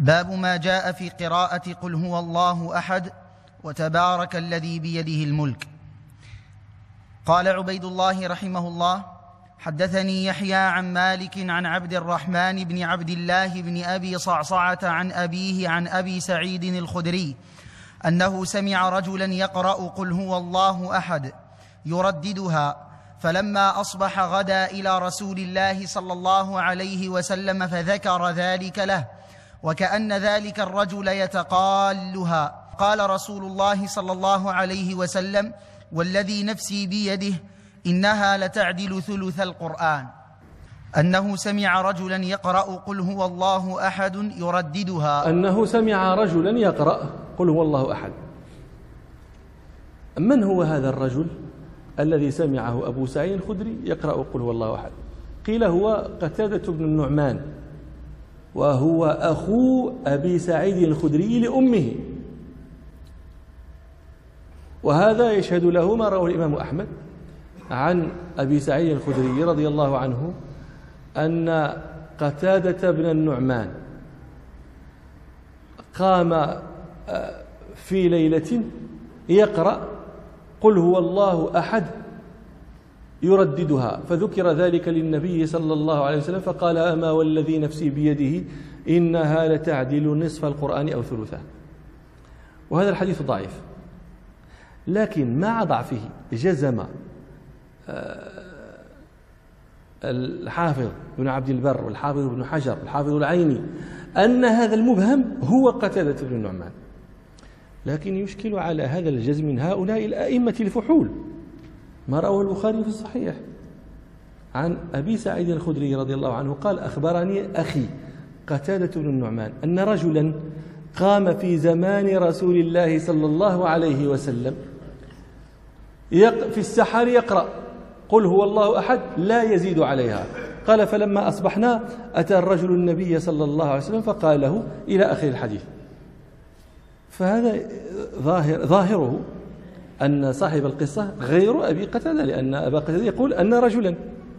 باب ما جاء في قراءة قل هو الله أحد وتبارك الذي بيده الملك. قال عبيد الله رحمه الله: حدثني يحيى عن مالك عن عبد الرحمن بن عبد الله بن أبي صعصعة عن أبيه عن أبي سعيد الخدري أنه سمع رجلا يقرأ قل هو الله أحد يرددها، فلما أصبح غدا إلى رسول الله صلى الله عليه وسلم فذكر ذلك له، وكأن ذلك الرجل يتقالها. قال رسول الله صلى الله عليه وسلم: والذي نفسي بيده إنها لتعدل ثلث القرآن. أنه سمع رجلا يقرأ قل هو الله أحد يرددها. أنه سمع رجلا يقرأ قل هو الله أحد. من هو هذا الرجل الذي سمعه أبو سعيد الخدري يقرأ قل هو الله أحد؟ قيل هو قتادة بن النعمان، وهو أخو أبي سعيد الخدري لأمه، وهذا يشهد له ما رواه الإمام أحمد عن أبي سعيد الخدري رضي الله عنه أن قتادة بن النعمان قام في ليلة يقرأ قل هو الله أحد يرددها، فذكر ذلك للنبي صلى الله عليه وسلم فقال: أما والذي نفسي بيده إنها لتعدل نصف القرآن أو ثلثه. وهذا الحديث ضعيف، لكن مع ضعفه جزم الحافظ بن عبد البر والحافظ بن حجر والحافظ العيني أن هذا المبهم هو قتادة بن النعمان. لكن يشكل على هذا الجزم من هؤلاء الأئمة الفحول ما رواه البخاري في الصحيح عن أبي سعيد الخدري رضي الله عنه قال: أخبرني أخي قتادة بن النعمان أن رجلا قام في زمان رسول الله صلى الله عليه وسلم في السحر يقرأ قل هو الله أحد لا يزيد عليها. قال: فلما أصبحنا أتى الرجل النبي صلى الله عليه وسلم فقال له إلى آخر الحديث. فهذا ظاهره أن صاحب القصة غير أبي قتادة، لأن أبا قتادة يقول أن رجلا،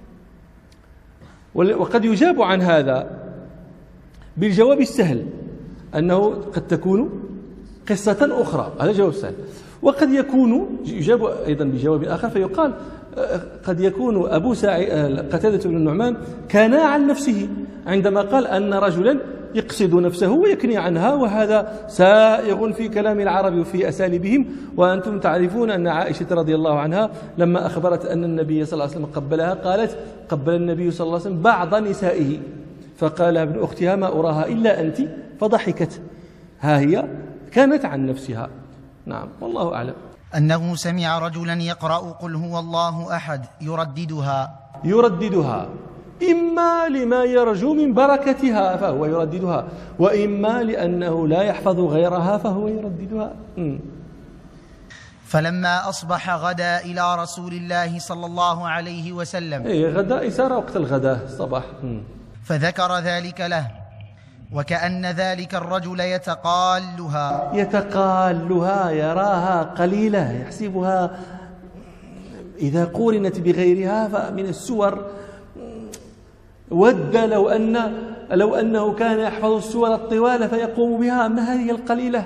وقد يجاب عن هذا بالجواب السهل أنه قد تكون قصة أخرى، هذا جواب سهل. وقد يكون يجاب أيضا بجواب آخر فيقال قد يكون أبو سعيد قتادة بن النعمان كان عن نفسه عندما قال أن رجلا يقصد نفسه ويكني عنها، وهذا سائغ في كلام العرب وفي أساليبهم. وأنتم تعرفون أن عائشة رضي الله عنها لما أخبرت أن النبي صلى الله عليه وسلم قبلها قالت: قبل النبي صلى الله عليه وسلم بعض نسائه، فقال ابن أختها: ما أراها إلا أنت، فضحكت. ها هي كانت عن نفسها. نعم، والله أعلم. أنه سمع رجلا يقرأ قل هو الله أحد يرددها إما لما يرجو من بركتها فهو يرددها، وإما لأنه لا يحفظ غيرها فهو يرددها. فلما أصبح غدا إلى رسول الله صلى الله عليه وسلم، غدا إسارة وقت الغداء الصباح، فذكر ذلك له، وكأن ذلك الرجل يتقالها يراها قليلة، يحسبها إذا قورنت بغيرها فمن السور ود لو أنه كان يحفظ السور الطوال فيقوم بها، أما هذه القليلة.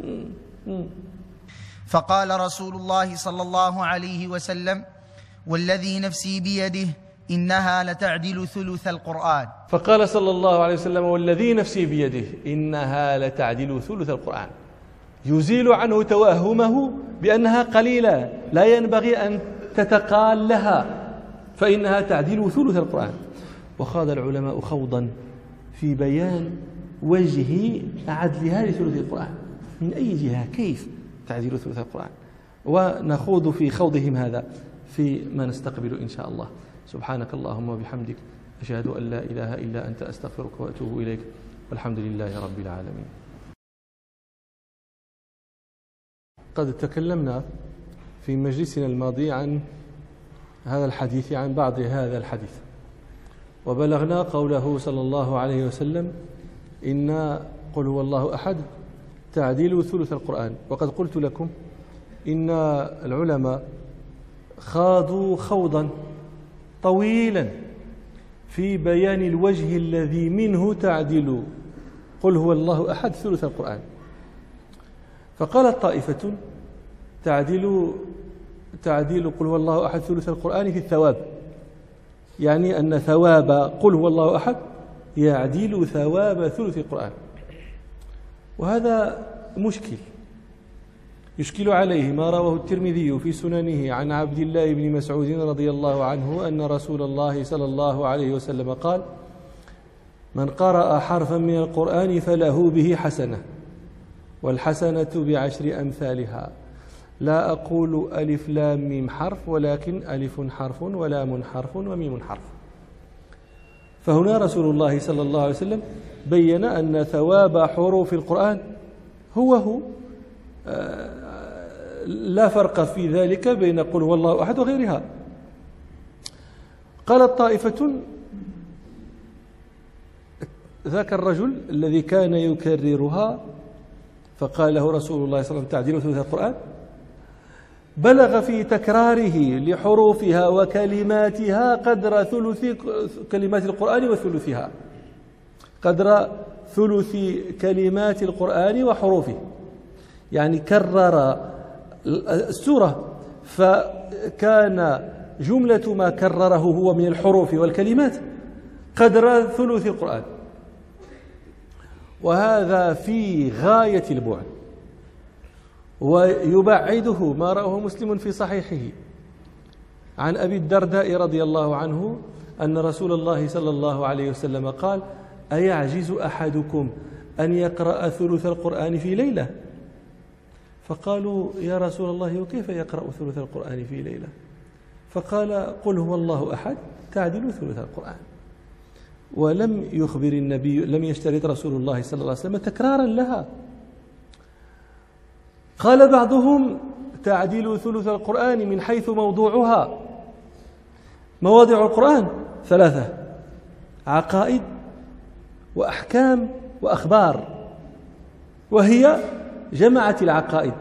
فقال رسول الله صلى الله عليه وسلم: والذي نفسي بيده إنها لتعدل ثلث القرآن. فقال صلى الله عليه وسلم: والذي نفسي بيده إنها لتعدل ثلث القرآن، يزيل عنه توهمه بأنها قليلة لا ينبغي أن تتقال لها، فإنها تعدل ثلث القرآن. وخاض العلماء خوضا في بيان وجه عدلها لثلث القرآن، من أي جهة، كيف تعدل ثلث القرآن، ونخوض في خوضهم هذا فيما نستقبل إن شاء الله. سبحانك اللهم وبحمدك، أشهد أن لا إله إلا أنت، أستغفرك وأتوب إليك، والحمد لله رب العالمين. قد تكلمنا في مجلسنا الماضي عن هذا الحديث، عن بعض هذا الحديث، وبلغنا قوله صلى الله عليه وسلم: إن قل هو الله أحد تعديل ثلث القرآن. وقد قلت لكم إن العلماء خاضوا خوضا طويلا في بيان الوجه الذي منه تعدل قل هو الله أحد ثلث القرآن. فقالت طائفة تعديل قل هو الله أحد ثلث القرآن في الثواب، يعني أن ثواب قل هو الله أحد يعدل ثواب ثلث القرآن، وهذا مشكل. يشكل عليه ما رواه الترمذي في سننه عن عبد الله بن مسعود رضي الله عنه أن رسول الله صلى الله عليه وسلم قال: من قرأ حرفا من القرآن فله به حسنة، والحسنة بعشر أمثالها، لا أقول ألف لام ميم حرف، ولكن ألف حرف ولام حرف وميم حرف. فهنا رسول الله صلى الله عليه وسلم بين أن ثواب حروف القرآن هو لا فرق في ذلك بين قل هو الله أحد وغيرها. قالت طائفة: ذاك الرجل الذي كان يكررها فقال له رسول الله صلى الله عليه وسلم تعديل ثلث القرآن، بلغ في تكراره لحروفها وكلماتها قدر ثلث كلمات القرآن وثلثها، قدر ثلث كلمات القرآن وحروفه، يعني كرر السورة فكان جملة ما كرره هو من الحروف والكلمات قدر ثلث القرآن، وهذا في غاية البعد. ويبعده ما رواه مسلم في صحيحه عن أبي الدرداء رضي الله عنه أن رسول الله صلى الله عليه وسلم قال: أيعجز أحدكم أن يقرأ ثلث القرآن في ليلة؟ فقالوا: يا رسول الله وكيف يقرأ ثلث القرآن في ليلة؟ فقال: قل هو الله أحد تعدل ثلث القرآن. ولم يخبر النبي، لم يشترط رسول الله صلى الله عليه وسلم تكرارا لها. قال بعضهم: تعديل ثلث القرآن من حيث موضوعها. مواضع القرآن ثلاثة: عقائد وأحكام وأخبار، وهي جمعت العقائد،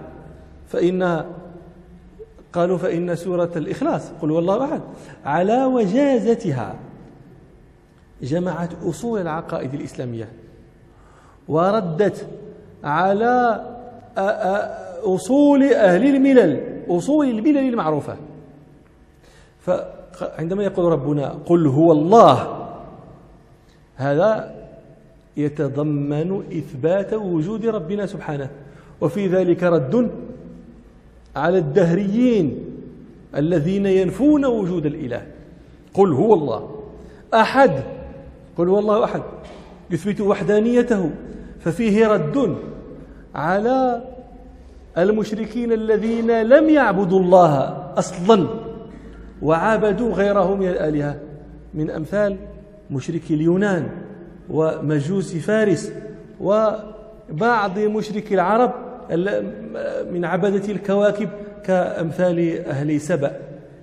قالوا فإن سورة الإخلاص قل هو الله أحد على وجازتها جمعت أصول العقائد الإسلامية، وردت على أصول أهل الملل، أصول الملل المعروفة. فعندما يقول ربنا قل هو الله، هذا يتضمن إثبات وجود ربنا سبحانه، وفي ذلك رد على الدهريين الذين ينفون وجود الإله. قل هو الله أحد، قل هو الله أحد، يثبت وحدانيته، ففيه رد على المشركين الذين لم يعبدوا الله أصلا وعبدوا غيره من الآلهة، من أمثال مشركي اليونان ومجوس فارس وبعض مشركي العرب من عبدة الكواكب كأمثال أهل سبأ.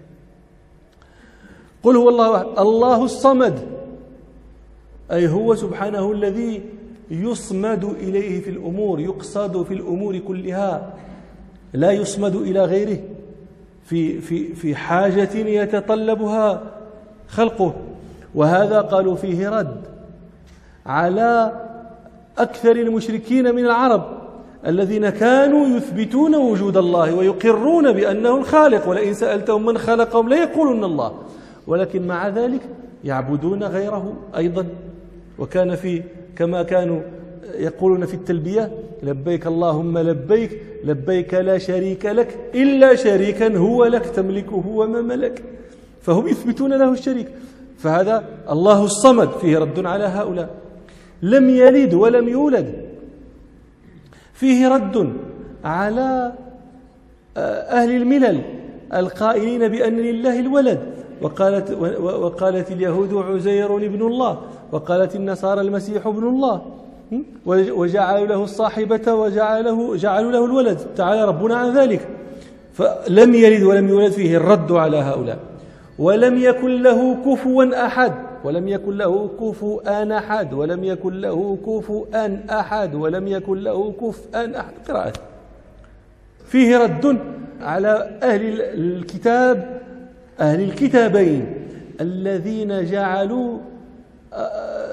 قل هو الله الله الصمد، أي هو سبحانه الذي يصمد إليه في الأمور، يقصد في الأمور كلها، لا يصمد إلى غيره في حاجة يتطلبها خلقه. وهذا قالوا فيه رد على أكثر المشركين من العرب الذين كانوا يثبتون وجود الله ويقرون بأنه الخالق، ولئن سألتهم من خلقهم ليقولن الله، ولكن مع ذلك يعبدون غيره أيضا. وكان كما كانوا يقولون في التلبية: لبيك اللهم لبيك، لبيك لا شريك لك إلا شريكا هو لك تملكه وما ملك، فهم يثبتون له الشريك. فهذا الله الصمد فيه رد على هؤلاء. لم يلد ولم يولد فيه رد على أهل الملل القائلين بأن لله الولد، وقالت اليهود عزير ابن الله، وقالت النصارى المسيح ابن الله، وجعلوا له الصاحبة وجعلوا له الولد، تعالى ربنا عن ذلك. فلم يلد ولم يولد فيه الرد على هؤلاء. ولم يكن له كفوا أحد، ولم يكن له كفوا أحد، ولم يكن له كفوا أحد، ولم يكن له كفوا أحد. قراءة فيه رد على أهل الكتاب، أهل الكتابين الذين جعلوا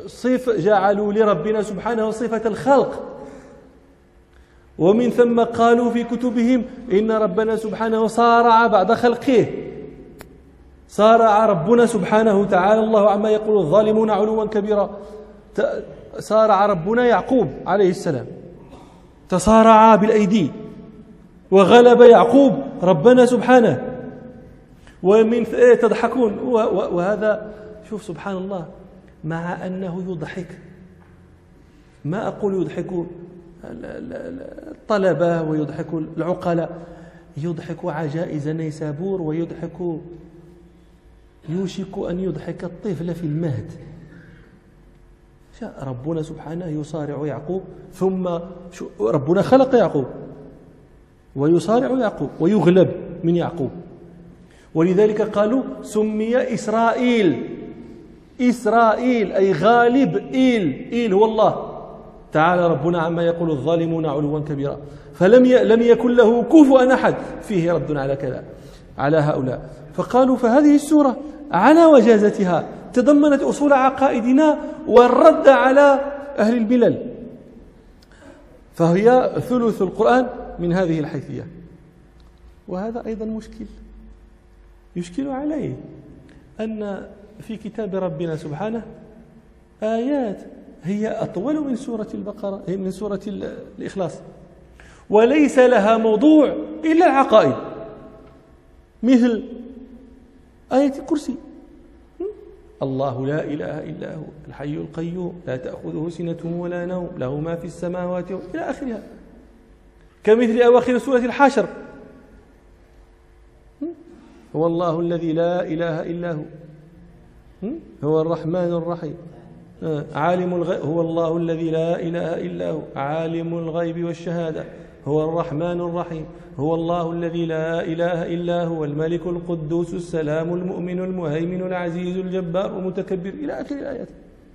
جعلوا لربنا سبحانه صفة الخلق، ومن ثم قالوا في كتبهم إن ربنا سبحانه صارع بعد خلقه، صارع ربنا سبحانه تعالى الله عما يقول الظالمون علوا كبيرا، صارع ربنا يعقوب عليه السلام، تصارع بالأيدي، وغلب يعقوب ربنا سبحانه. ومن تضحكون، وهذا شوف سبحان الله، مع أنه يضحك، ما أقول يضحك الطلبة ويضحك العقلاء، يضحك عجائز نيسابور، ويضحك يوشك أن يضحك الطفل في المهد. ربنا سبحانه يصارع يعقوب، ثم ربنا خلق يعقوب ويصارع يعقوب ويغلب من يعقوب، ولذلك قالوا سمي إسرائيل، إسرائيل أي غالب، إيل هو الله تعالى ربنا عما يقول الظالمون علوا كبيرا، فلم يكن له كفوا أحد. فيه رد على كذا على هؤلاء، فقالوا فهذه السورة على وجازتها تضمنت أصول عقائدنا والرد على أهل الملل، فهي ثلث القرآن من هذه الحيثية. وهذا أيضا يشكل عليه أن في كتاب ربنا سبحانه آيات هي أطول من سورة البقرة، من سورة الإخلاص، وليس لها موضوع إلا العقائد، مثل آية الكرسي، الله لا إله إلا هو الحي القيوم لا تأخذه سنة ولا نوم له ما في السماوات إلى آخرها، كمثل أواخر سورة الحشر، هو الله الذي لا إله إلا هو هو الرحمن الرحيم عالم الغيب، هو الله الذي لا إله إلا هو عالم الغيب والشهادة هو الرحمن الرحيم، هو الله الذي لا إله إلا هو الملك القدوس السلام المؤمن المهيمن العزيز الجبار المتكبر إلى آخر الآيات.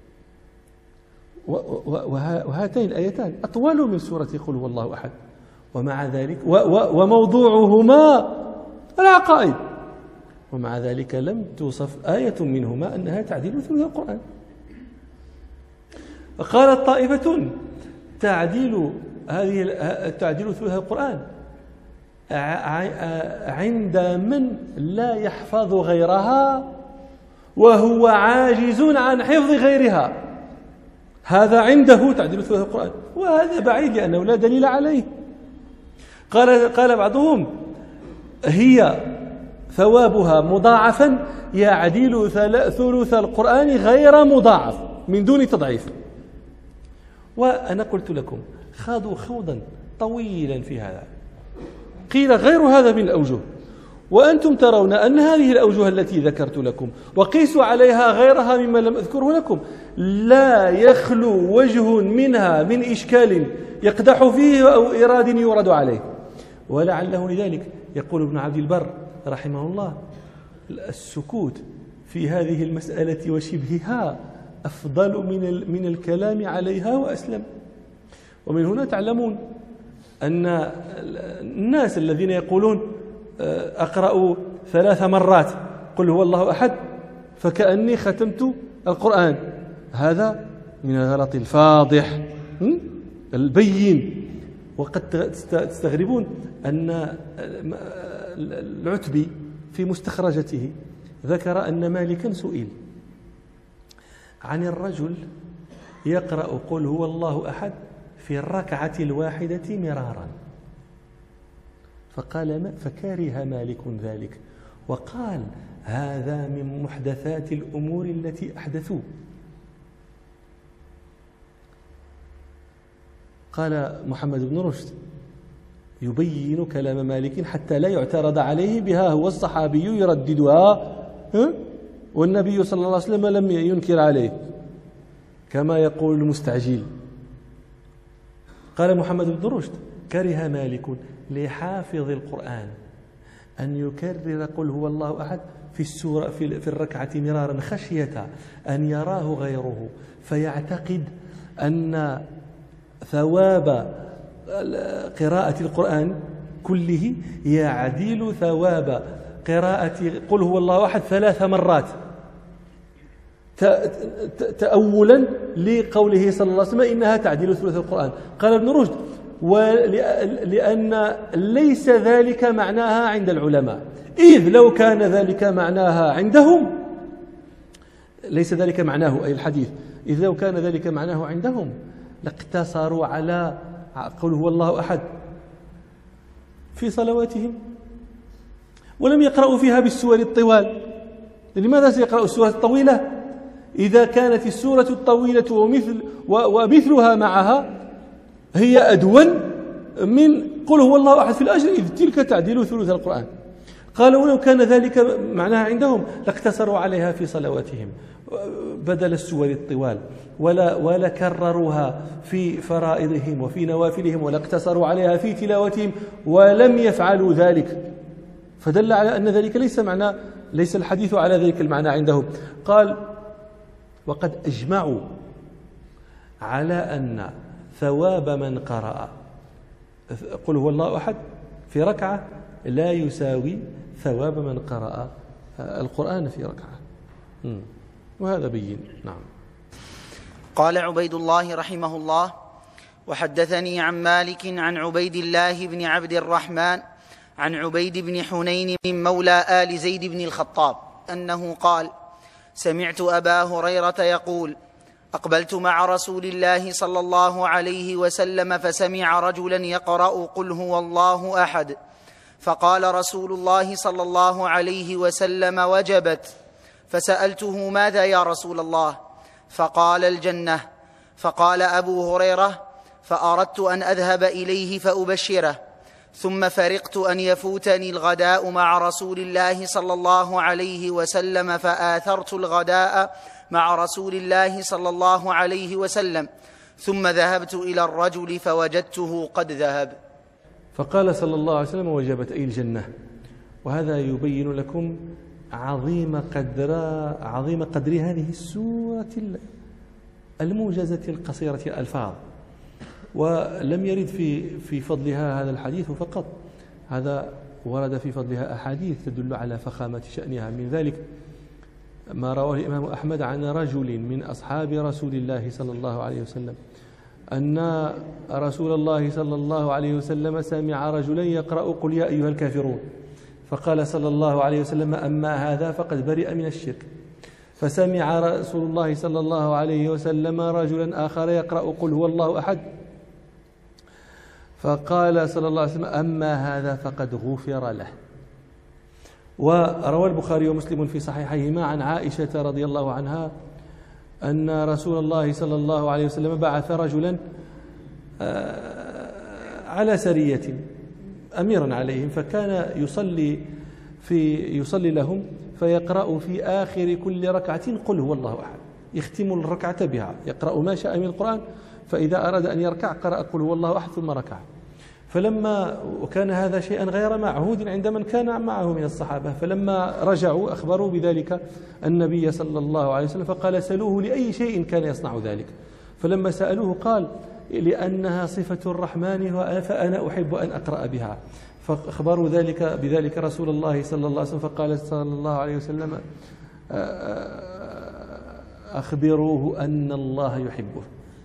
وهاتين الآيتان أطول من سورة قل هو الله أحد، ومع ذلك وموضوعهما العقائد، ومع ذلك لم توصف آية منهما أنها تعديل ثلث القرآن. قالت طائفة تعديل ثلث القرآن عند من لا يحفظ غيرها وهو عاجز عن حفظ غيرها، هذا عنده تعديل ثلث القرآن، وهذا بعيد لأنه لا دليل عليه. قال بعضهم هي ثوابها مضاعفا يعدل ثلث القرآن غير مضاعف من دون تضعيف. وأنا قلت لكم خاضوا خوضا طويلا في هذا، قيل غير هذا من الأوجه، وأنتم ترون أن هذه الأوجه التي ذكرت لكم وقيسوا عليها غيرها مما لم أذكره لكم لا يخلو وجه منها من إشكال يقدح فيه أو إراد يورد عليه. ولعله لذلك يقول ابن عبد البر رحمه الله السكوت في هذه المسألة وشبهها أفضل من الكلام عليها وأسلم. ومن هنا تعلمون أن الناس الذين يقولون أقرأ 3 مرات قل هو الله أحد فكأني ختمت القرآن، هذا من الغلط الفاضح البين. وقد تستغربون أن العتبي في مستخرجته ذكر أن مالكا سئل عن الرجل يقرأ قل هو الله أحد في الركعة الواحدة مرارا، فقال فكره مالك ذلك وقال هذا من محدثات الأمور التي أحدثوا. قال محمد بن رشد يبين كلام مالك حتى لا يعترض عليه بها، هو الصحابي يرددها والنبي صلى الله عليه وسلم لم ينكر عليه كما يقول المستعجل. قال محمد بن رشد كره مالك لحافظ القرآن أن يكرر قل هو الله أحد في السورة في الركعة مرارا خشية أن يراه غيره فيعتقد أن ثواب قراءة القرآن كله يعدل ثواب قراءة قل هو الله أحد 3 مرات، تأولا لقوله صلى الله عليه وسلم إنها تعديل ثلث القرآن. قال ابن رشد لأن ليس ذلك معناها عند العلماء، إذ لو كان ذلك معناها عندهم ليس ذلك معناه أي الحديث، إذ لو كان ذلك معناه عندهم لاقتصروا على قل هو الله أحد في صلواتهم ولم يقرأوا فيها بالسور الطوال. لماذا سيقرأوا السورة الطويلة إذا كانت السورة الطويلة ومثلها معها هي أدون من قل هو الله أحد في الأجر، إذ تلك تعديل ثلث القرآن. قالوا ولو كان ذلك معناها عندهم لاقتصروا عليها في صلواتهم بدل السور الطوال، ولا كرروها في فرائضهم وفي نوافلهم، ولا اقتصروا عليها في تلاوتهم ولم يفعلوا ذلك، فدل على أن ذلك ليس الحديث على ذلك المعنى عندهم. قال وقد أجمعوا على أن ثواب من قرأ قل هو الله أحد في ركعة لا يساوي ثواب من قرأ القرآن في ركعة، وهذا بين. نعم. قال عبيد الله رحمه الله: وحدثني عن مالك عن عبيد الله بن عبد الرحمن عن عبيد بن حنين من مولى آل زيد بن الخطاب أنه قال: سمعت أبا هريرة يقول: أقبلت مع رسول الله صلى الله عليه وسلم فسمع رجلا يقرأ قل هو الله أحد، فقال رسول الله صلى الله عليه وسلم: وجبت. فسألته: ماذا يا رسول الله؟ فقال: الجنة. فقال أبو هريرة: فأردت أن أذهب إليه فأبشره، ثم فرقت أن يفوتني الغداء مع رسول الله صلى الله عليه وسلم، فآثرت الغداء مع رسول الله صلى الله عليه وسلم، ثم ذهبت إلى الرجل فوجدته قد ذهب. فقال صلى الله عليه وسلم: وجبت أي الجنة. وهذا يبين لكم عظيم قدر هذه السورة الموجزة القصيرة الألفاظ. ولم يرد في فضلها هذا الحديث فقط، هذا ورد في فضلها أحاديث تدل على فخامة شأنها. من ذلك ما رواه الإمام أحمد عن رجل من أصحاب رسول الله صلى الله عليه وسلم أن رسول الله صلى الله عليه وسلم سمع رجلا يقرأ قل يا أيها الكافرون، فقال صلى الله عليه وسلم: أما هذا فقد برئ من الشرك. فسمع رسول الله صلى الله عليه وسلم رجلا آخر يقرأ قل هو الله أحد، فقال صلى الله عليه وسلم: أما هذا فقد غفر له. وروى البخاري ومسلم في صحيحيهما عن عائشة رضي الله عنها أن رسول الله صلى الله عليه وسلم بعث رجلا على سرية أميرا عليهم، فكان يصلي لهم فيقرأ في آخر كل ركعة قل هو الله أحد، يختم الركعة بها، يقرأ ما شاء من القرآن، فإذا أراد أن يركع قرأ قل هو الله أحد ثم ركع. وكان هذا شيئا غير معهود عند من كان معه من الصحابة، فلما رجعوا أخبروا بذلك النبي صلى الله عليه وسلم، فقال: سألوه لأي شيء كان يصنع ذلك. فلما سألوه قال: لأنها صفة الرحمن فأنا أحب أن أقرأ بها. فأخبروا بذلك رسول الله صلى الله عليه وسلم، فقال صلى الله عليه وسلم: أخبروه أن الله يحبه.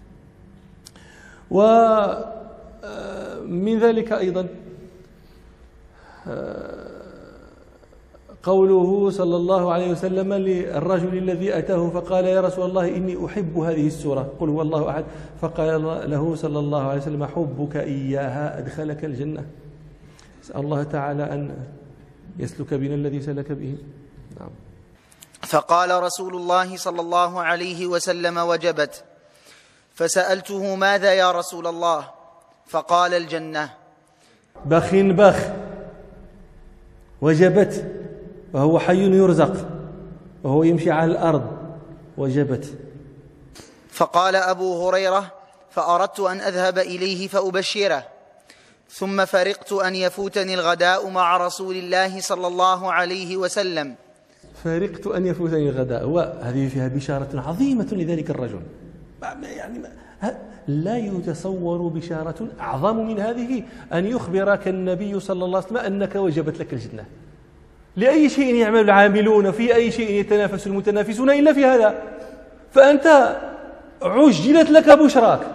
ومن ذلك أيضا قوله صلى الله عليه وسلم للرجل الذي أتاه فقال: يا رسول الله إني أحب هذه السورة قل هو الله أحد، فقال له صلى الله عليه وسلم: حبك إياها أدخلك الجنة. أسأل الله تعالى أن يسلك بنا الذي سلك به. نعم. فقال رسول الله صلى الله عليه وسلم: وجبت. فسألته: ماذا يا رسول الله؟ فقال: الجنة. بخ وجبت، وهو حي يرزق وهو يمشي على الأرض، وجبت. فقال أبو هريرة: فأردت أن أذهب إليه فأبشره، ثم فرقت أن يفوتني الغداء مع رسول الله صلى الله عليه وسلم. فرقت أن يفوتني الغداء، وهذه فيها بشارة عظيمة لذلك الرجل، يعني لا يتصور بشارة أعظم من هذه، أن يخبرك النبي صلى الله عليه وسلم أنك وجبت لك الجنة. لأي شيء يعمل العاملون، في أي شيء يتنافس المتنافسون إلا في هذا، فأنت عجلت لك بشراك،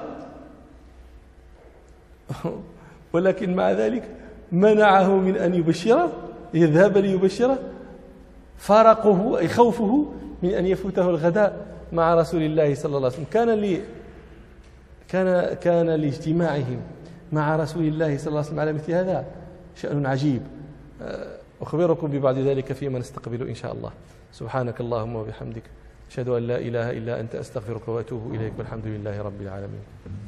ولكن مع ذلك منعه من أن يبشره، يذهب ليبشره، فارقه أي خوفه من أن يفوته الغداء مع رسول الله صلى الله عليه وسلم. كان لاجتماعهم مع رسول الله صلى الله عليه وسلم على مثل هذا شأن عجيب. أخبركم ببعض ذلك فيما نستقبل إن شاء الله. سبحانك اللهم وبحمدك، أشهد أن لا إله إلا أنت، أستغفرك وأتوب إليك، والحمد لله رب العالمين.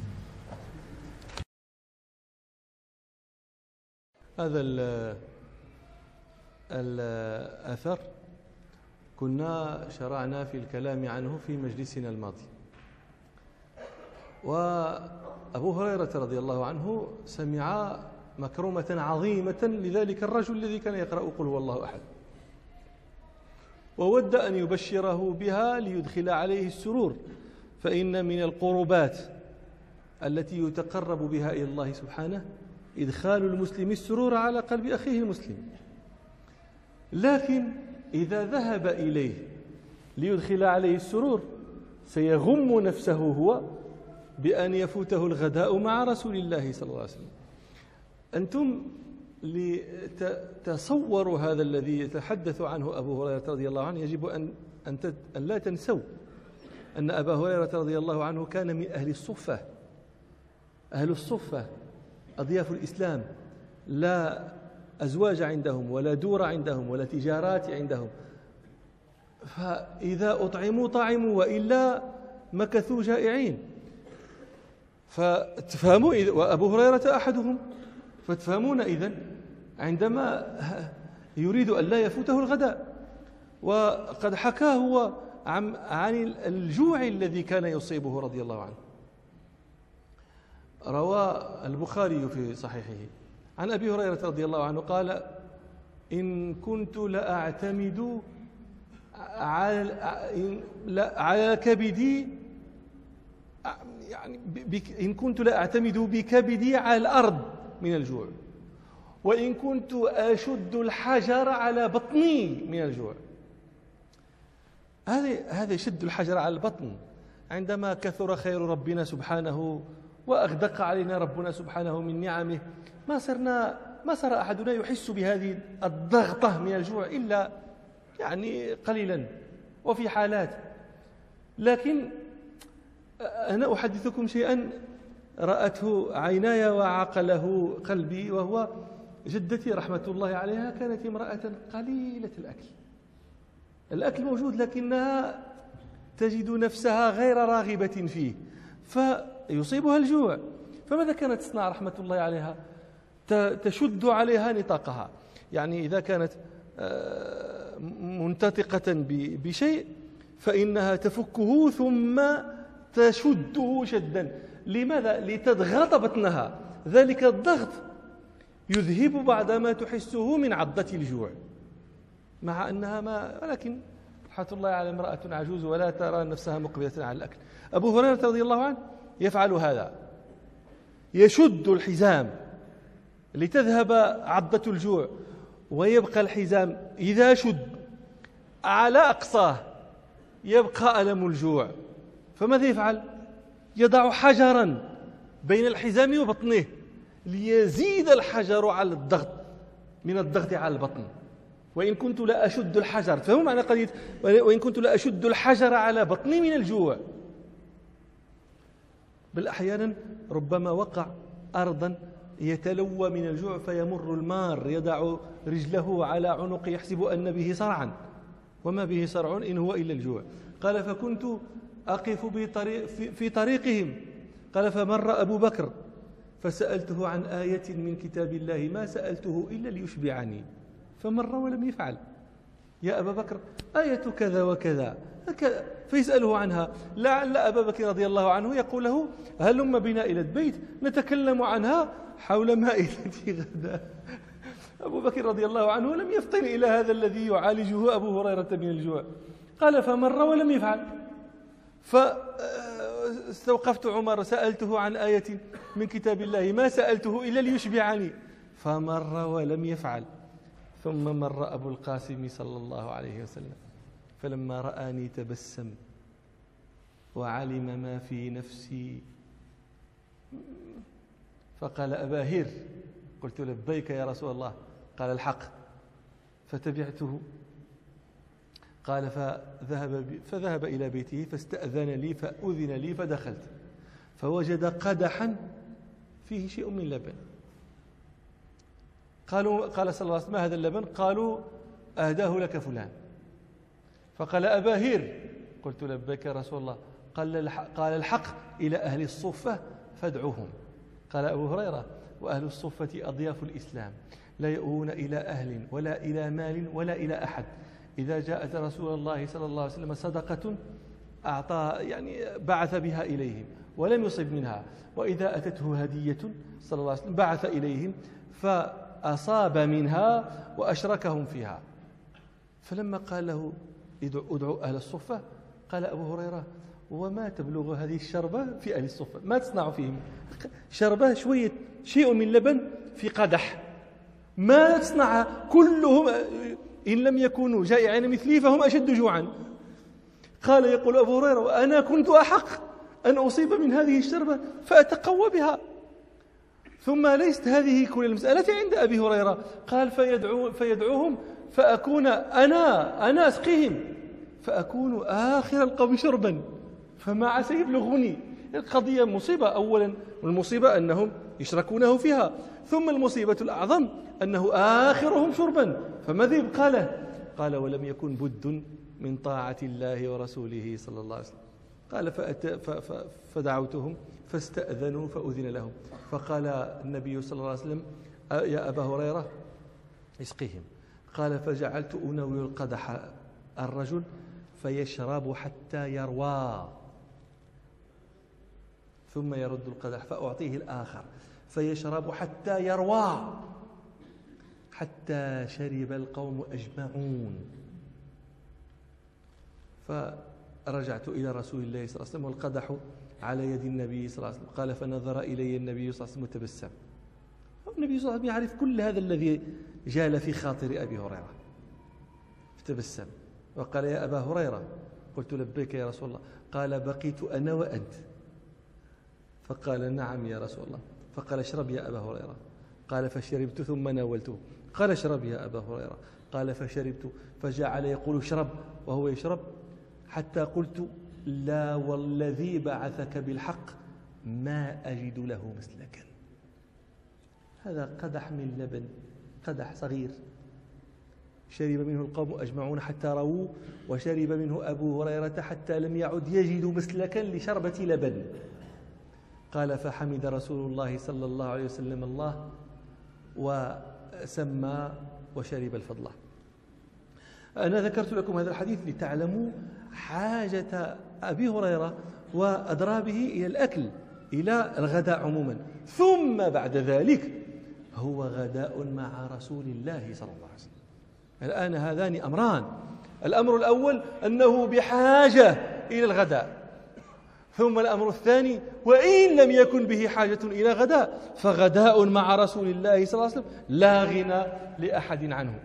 هذا الأثر كنا شرعنا في الكلام عنه في مجلسنا الماضي، وأبو هريرة رضي الله عنه سمع مكرمة عظيمة لذلك الرجل الذي كان يقرأ قل هو الله أحد، وود أن يبشره بها ليدخل عليه السرور، فإن من القربات التي يتقرب بها إلى الله سبحانه إدخال المسلم السرور على قلب أخيه المسلم. لكن إذا ذهب إليه ليدخل عليه السرور سيغم نفسه هو بأن يفوته الغداء مع رسول الله صلى الله عليه وسلم. أنتم لتصوروا هذا الذي يتحدث عنه أبو هريرة رضي الله عنه، يجب أن لا تنسوا أن أبا هريرة رضي الله عنه كان من أهل الصفة. أهل الصفة أضياف الإسلام، لا أزواج عندهم ولا دور عندهم ولا تجارات عندهم، فإذا أطعموا طعموا وإلا مكثوا جائعين. فتفهموا وأبو هريرة أحدهم، فتفهمون إذن عندما يريد أن لا يفوته الغداء. وقد حكاه هو عن الجوع الذي كان يصيبه رضي الله عنه. روى البخاري في صحيحه عن أبي هريرة رضي الله عنه قال: إن كنت لأعتمد على كبدي، يعني إن كنت لأعتمد بكبدي على الأرض من الجوع، وإن كنت أشد الحجر على بطني من الجوع. هذا يشد الحجر على البطن عندما كثر خير ربنا سبحانه وأغدق علينا ربنا سبحانه من نعمه، ما صار أحدنا يحس بهذه الضغطة من الجوع إلا يعني قليلا وفي حالات. لكن أنا أحدثكم شيئا رأته عيناي وعقله قلبي، وهو جدتي رحمة الله عليها كانت امرأة قليلة الأكل موجود لكنها تجد نفسها غير راغبة فيه فيصيبها الجوع. فماذا كانت تصنع رحمة الله عليها؟ تشد عليها نطاقها، يعني إذا كانت منتطقة بشيء فإنها تفكه ثم تشده شدا. لماذا؟ لتضغط بطنها. ذلك الضغط يذهب بعد ما تحسه من عضة الجوع، مع أنها ولكن رحمة الله على امرأة عجوز ولا ترى نفسها مقبلة على الأكل. أبو هريرة رضي الله عنه يفعل هذا، يشد الحزام لتذهب عضة الجوع، ويبقى الحزام إذا شد على أقصاه يبقى ألم الجوع. فماذا يفعل؟ يضع حجرا بين الحزام وبطنه ليزيد الحجر على الضغط من الضغط على البطن. وإن كنت لا أشد الحجر، فهموا معنى قضية وإن كنت لا أشد الحجر على بطني من الجوع. بل أحيانا ربما وقع أرضا يتلوى من الجوع فيمر المار يضع رجله على عنق يحسب أن به صرعا، وما به صرع إن هو إلا الجوع. قال: فكنت أقف في طريقهم. قال: فمر أبو بكر فسألته عن آية من كتاب الله ما سألته إلا ليشبعني، فمر ولم يفعل. يا أبا بكر آية كذا وكذا، فيسأله عنها. لعل أبا بكر رضي الله عنه يقول له: هلم بنا إلى البيت نتكلم عنها حول مائدة غداء. أبو بكر رضي الله عنه لم يفطن إلى هذا الذي يعالجه أبو هريرة من الجوع. قال: فمر ولم يفعل. فاستوقفت عمر سألته عن آية من كتاب الله ما سألته إلا ليشبعني، فمر ولم يفعل. ثم مر أبو القاسم صلى الله عليه وسلم فلما رآني تبسم وعلم ما في نفسي. فقال أبا هر. قلت لبيك يا رسول الله. قال الحق. فتبعته. قال فذهب إلى بيته فاستأذن لي فأذن لي فدخلت فوجد قدحا فيه شيء من لبن. قال صلى الله عليه وسلم: ما هذا اللبن؟ قالوا: أهداه لك فلان. فقال: أبا هر. قلت لبيك يا رسول الله. قال الحق إلى أهل الصفة فادعوهم. قال أبو هريرة: وأهل الصفة أضياف الإسلام لا يؤون إلى أهل ولا إلى مال ولا إلى أحد. إذا جاءت رسول الله صلى الله عليه وسلم صدقة بعث بها إليهم ولم يصب منها، وإذا أتته هدية صلى الله عليه وسلم بعث إليهم فأصاب منها وأشركهم فيها. فلما قال له: ادعوا أهل الصفة، قال أبو هريرة: وما تبلغ هذه الشربة في أهل الصفة؟ ما تصنع فيهم؟ شربة شيء من لبن في قدح، ما تصنع كلهم إن لم يكونوا جائعين مثلي فهم أشد جوعا. قال يقول أبو هريرة: وأنا كنت أحق أن أصيب من هذه الشربة فأتقوى بها. ثم ليست هذه كل المسألة عند أبي هريرة. قال: فيدعوهم فأكون أنا أسقيهم فأكون آخر القوم شربا فما عسى يبلغني. القضية مصيبة أولا، والمصيبة أنهم يشركونه فيها، ثم المصيبة الأعظم أنه آخرهم شربا فماذا يبقى له؟ قال: ولم يكن بد من طاعة الله ورسوله صلى الله عليه وسلم. قال: فدعوتهم فاستأذنوا فأذن لهم. فقال النبي صلى الله عليه وسلم: يا أبا هريرة اسقهم. قال: فجعلت أناول القدح الرجل فيشرب حتى يروى، ثم يرد القدح فأعطيه الآخر فيشرب حتى يروى، حتى شرب القوم أجمعون. فرجعت إلى رسول الله صلى الله عليه وسلم والقدح على يد النبي صلى الله عليه وسلم. قال: فنظر إلي النبي صلى الله عليه وسلم وتبسم. النبي صلى الله عليه وسلم يعرف كل هذا الذي جال في خاطر أبي هريرة، فتبسم وقال: يا أبا هريرة. قلت: لبيك يا رسول الله. قال: بقيت أنا وأنت. فقال: نعم يا رسول الله. فقال: اشرب يا أبا هريرة. قال: فشربت ثم ناولته. قال: اشرب يا أبا هريرة. قال: فشربت. فجعل يقول: اشرب وهو يشرب، حتى قلت: لا والذي بعثك بالحق ما أجد له مسلكا. هذا قدح من لبن، قدح صغير، شرب منه القوم أجمعون حتى رووا، وشرب منه أبو هريرة حتى لم يعد يجد مسلكا لشربة لبن. قال: فحمد رسول الله صلى الله عليه وسلم الله وسمى وشرب الفضلة. أنا ذكرت لكم هذا الحديث لتعلموا حاجة أبي هريرة وأضرابه إلى الأكل، إلى الغداء عموما. ثم بعد ذلك هو غداء مع رسول الله صلى الله عليه وسلم. الآن هذان أمران: الأمر الأول أنه بحاجة إلى الغداء، ثم الأمر الثاني وإن لم يكن به حاجة إلى غداء فغداء مع رسول الله صلى الله عليه وسلم لا غنى لأحد عنه.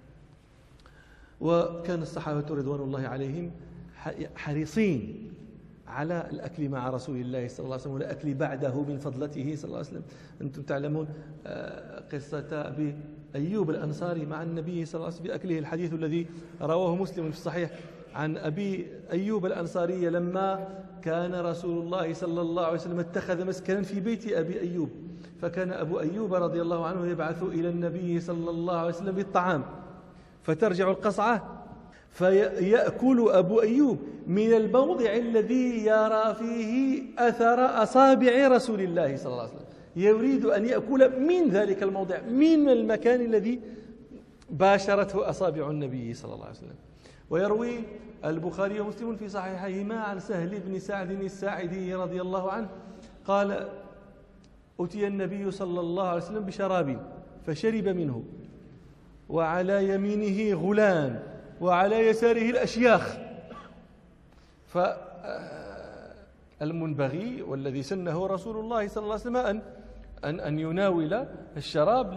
وكان الصحابة رضوان الله عليهم حريصين على الأكل مع رسول الله صلى الله عليه وسلم والأكل بعده من فضلته صلى الله عليه وسلم. أنتم تعلمون قصة أبي أيوب الأنصاري مع النبي صلى الله عليه وسلم بأكله، الحديث الذي رواه مسلم في الصحيح عن أبي أيوب الأنصاري لما كان رسول الله صلى الله عليه وسلم اتخذ مسكنا في بيت أبي أيوب، فكان أبو أيوب رضي الله عنه يبعث إلى النبي صلى الله عليه وسلم بالطعام، فترجع القصعة فيأكل أبو أيوب من الموضع الذي يرى فيه أثر أصابع رسول الله صلى الله عليه وسلم، يريد أن يأكل من ذلك الموضع، من المكان الذي باشرته أصابع النبي صلى الله عليه وسلم. ويروي البخاري ومسلم في صحيحيهما عن سهل بن سعد الساعدي رضي الله عنه قال: أتي النبي صلى الله عليه وسلم بشراب فشرب منه، وعلى يمينه غلام وعلى يساره الأشياخ، فالمنبغي والذي سنه رسول الله صلى الله عليه وسلم أن يناول الشراب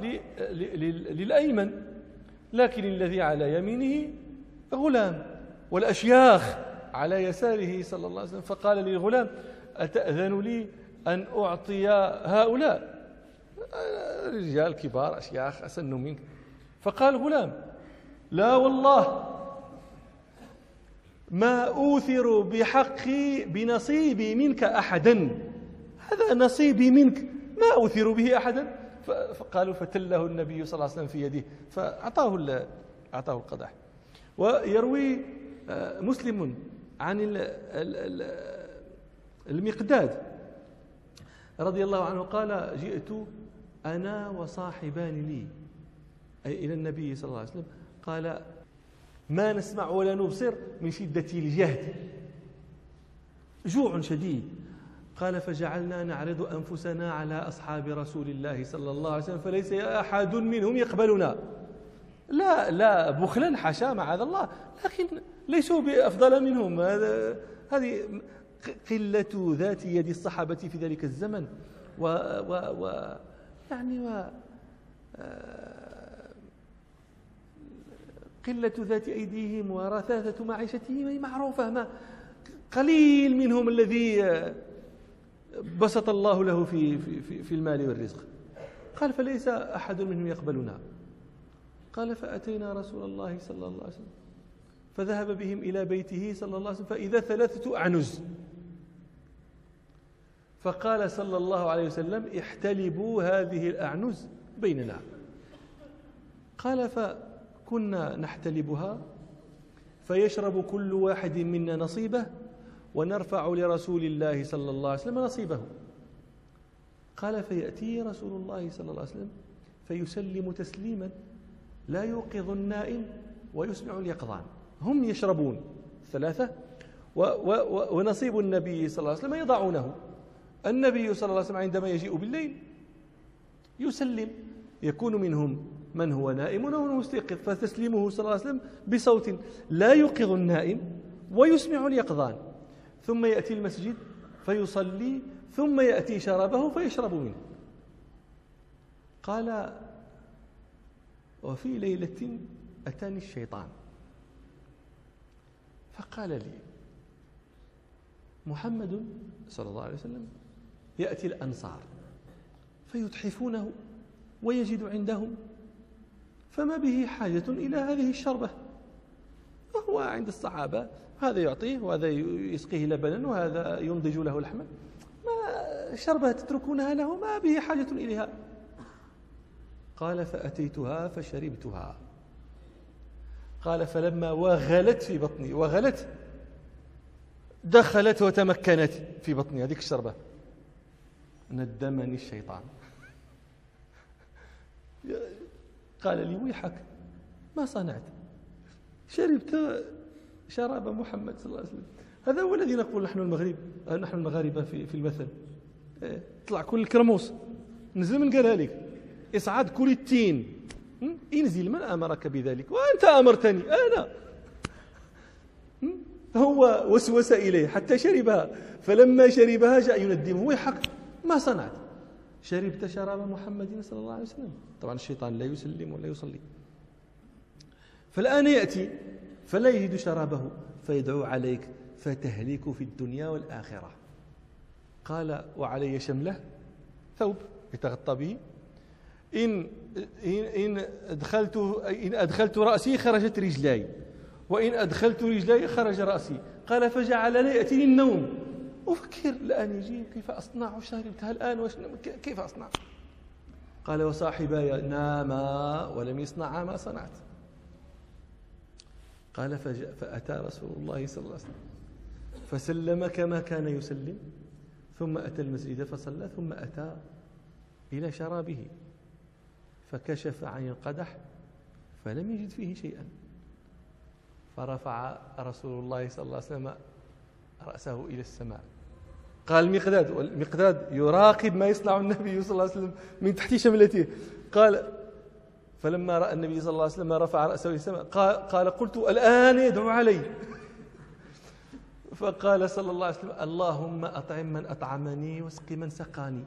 للأيمن، لكن الذي على يمينه غلام والأشياخ على يساره صلى الله عليه وسلم، فقال للغلام: أتأذن لي أن أعطي هؤلاء رجال كبار أشياخ أسن منك؟ فقال الغلام: لا والله ما أوثر بحقي بنصيبي منك أحدا، هذا نصيبي منك ما أوثر به أحدا. فقالوا فتله النبي صلى الله عليه وسلم في يده فأعطاه القدح. ويروي مسلم عن المقداد رضي الله عنه قال: جئت أنا وصاحبان لي، أي إلى النبي صلى الله عليه وسلم، قال: ما نسمع ولا نبصر من شدة الجهد، جوع شديد. قال: فجعلنا نعرض أنفسنا على أصحاب رسول الله صلى الله عليه وسلم فليس أحد منهم يقبلنا. لا بخلا حاشا معاذ الله، لكن ليسوا بأفضل منهم. هذه قلة ذات يد الصحابة في ذلك الزمن قلة ذات أيديهم ورثاثة معيشتهم معروفة، ما قليل منهم الذي بسط الله له في المال والرزق. قال: فليس أحد منهم يقبلنا. قال: فأتينا رسول الله صلى الله عليه وسلم فذهب بهم إلى بيته صلى الله عليه وسلم فإذا 3 أعنز. فقال صلى الله عليه وسلم: احتلبوا هذه الأعنز بيننا. قال: فكنا نحتلبها فيشرب كل واحد منا نصيبه ونرفع لرسول الله صلى الله عليه وسلم نصيبه. قال: فيأتي رسول الله صلى الله عليه وسلم فيسلم تسليما لا يوقظ النائم ويسمع اليقظان. هم يشربون 3 ونصيب النبي صلى الله عليه وسلم يضعونه. النبي صلى الله عليه وسلم عندما يجيء بالليل يسلم، يكون منهم من هو نائم ومن مستيقظ، فتسليمه صلى الله عليه وسلم بصوت لا يوقظ النائم ويسمع اليقظان. ثم يأتي المسجد فيصلي، ثم يأتي شرابه فيشرب منه. قال: وفي ليلة أتاني الشيطان فقال لي: محمد صلى الله عليه وسلم يأتي الأنصار فيتحفونه ويجد عندهم، فما به حاجة إلى هذه الشربة، وهو عند الصحابة هذا يعطيه وهذا يسقيه لبنا وهذا ينضج له لحما، ما شربة تتركونها له، ما به حاجة إليها. قال: فأتيتها فشربتها. قال: فلما وغلت في بطني، وغلت دخلت وتمكنت في بطني هذيك الشربة، ندمني الشيطان. قال لي: ويحك ما صنعت، شربت شراب محمد صلى الله عليه وسلم. هذا هو الذي نقول نحن المغاربة في المثل. طلع كل الكرموس نزل من قالها لك، اصعد كل التين انزل، من أمرك بذلك؟ وأنت أمرتني أنا. هو وسوس إليه حتى شربها، فلما شربها جاء يندمه: ويحك ما صنعت، شربت شراب محمد صلى الله عليه وسلم. طبعا الشيطان لا يسلم ولا يصلي. فالآن يأتي فلا يجد شرابه فيدعو عليك فتهلك في الدنيا والآخرة. قال: وعلي شملة، ثوب يتغطى به، إن أدخلت رأسي خرجت رجلاي، وإن أدخلت رجلاي خرج رأسي. قال: فجعل لا يأتيني النوم، أفكر الآن يجي كيف أصنع، شربتها الآن كيف أصنع؟ قال: وصاحباي ناما ولم يصنعا ما صنعت. قال: فأتى رسول الله صلى الله عليه وسلم فسلم كما كان يسلم، ثم أتى المسجد فصلى، ثم أتى إلى شرابه فكشف عن القدح فلم يجد فيه شيئا، فرفع رسول الله صلى الله عليه وسلم رأسه إلى السماء. قال المقداد يراقب ما يصنع النبي صلى الله عليه وسلم من تحت شملته. قال: فلما رأى النبي صلى الله عليه وسلم رفع رأسه إلى السماء قال: قلت الآن يدعو علي. فقال صلى الله عليه وسلم: اللهم أطعم من أطعمني واسق من سقاني.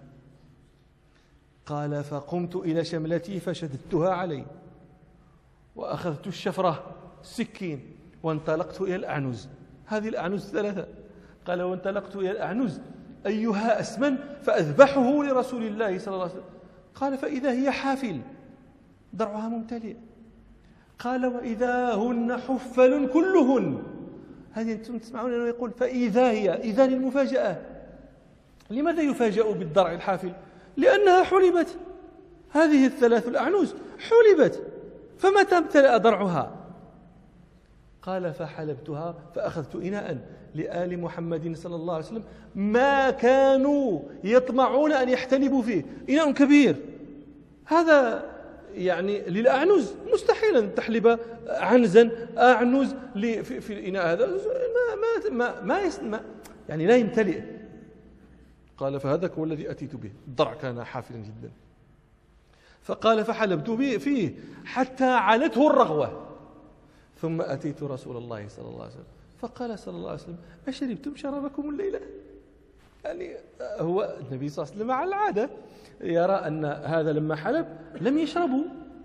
قال: فقمت إلى شملتي فشددتها علي وأخذت الشفرة السكين وانطلقت إلى الأعنز. هذه الأعنز الثلاثة. قال وانطلقت إلى الأعنز أيها أسمن فأذبحه لرسول الله صلى الله عليه وسلم. قال فإذا هي حافل ضرعها ممتلئ. قال وإذا هن حفل كلهن. هذه أنتم تسمعون أنه يقول فإذا هي، إذا المفاجأة. لماذا يفاجأ بالضرع الحافل؟ لأنها حلبت، هذه الثلاث الأعنز حلبت، فمتى امتلأ ضرعها؟ قال فحلبتها فأخذت إناء لآل محمد صلى الله عليه وسلم ما كانوا يطمعون أن يحتلبوا فيه، إناء كبير. هذا يعني للأعنز مستحيل أن تحلب عنزا أعنز في الإناء هذا، ما يعني لا يمتلئ. قال فهذا هو الذي أتيت به، الضرع كان حافلا جدا. فقال فحلبت فيه حتى علته الرغوة، ثم أتيت رسول الله صلى الله عليه وسلم فقال صلى الله عليه وسلم أشربتم شرابكم الليلة؟ يعني هو النبي صلى الله عليه وسلم على العادة يرى أن هذا لما حلب لم يشربوا،